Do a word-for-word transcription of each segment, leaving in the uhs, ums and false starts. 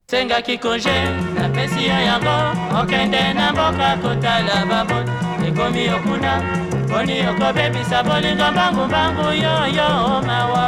Senga kikonje na pesi yo yango okende na mboka kotala babot ekomi okuna poni okobebisa bolingo mbangu mbangu yo yo mawa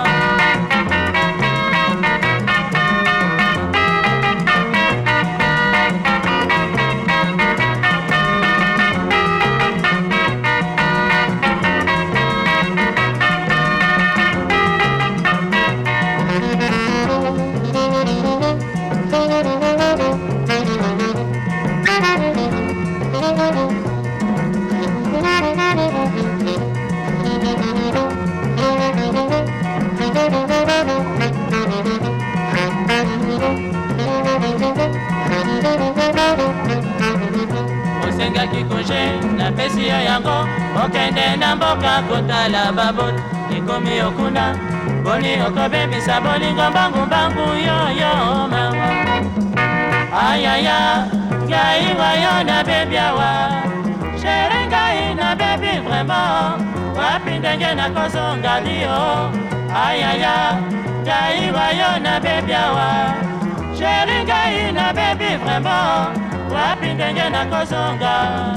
Osenga kikonje na pesi yo yango okende na mboka kotala babot ekomi okuna boni okobebisa bolingo mbangu mbangu yo yo mawa ayaya ngai wayo na bebiawa chere ngai na bebi vraiment wapi ndenge na kozonga dio ayaya ngai wayo na bebiawa chere ngai na bebi vraiment wapi ndenge na kozonga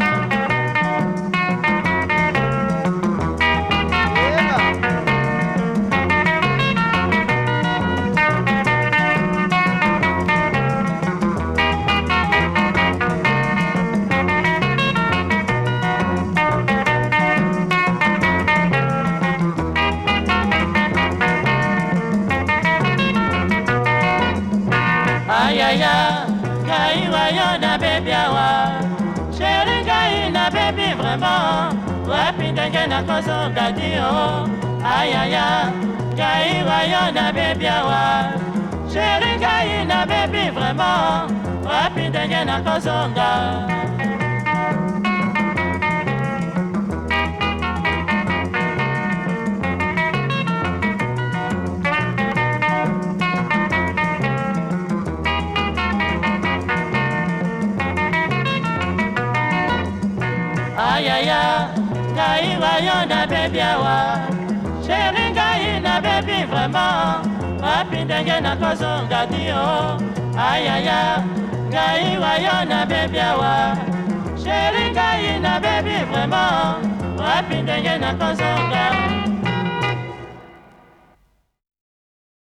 ayaya ngai wayo na bebiawa chere ngai na bebi vraiment wapi ndenge na kozonga dio ayaya ngai wayo na bebiawa chere ngai na bebi vraiment wapi ndenge na kozonga ayaya ngai wayo na bebiawa chere ngai na bebi vraiment wapi ndenge na kozonga dio ayaya ngai wayo na bebiawa chere ngai na bebi vraiment wapi ndenge na kozonga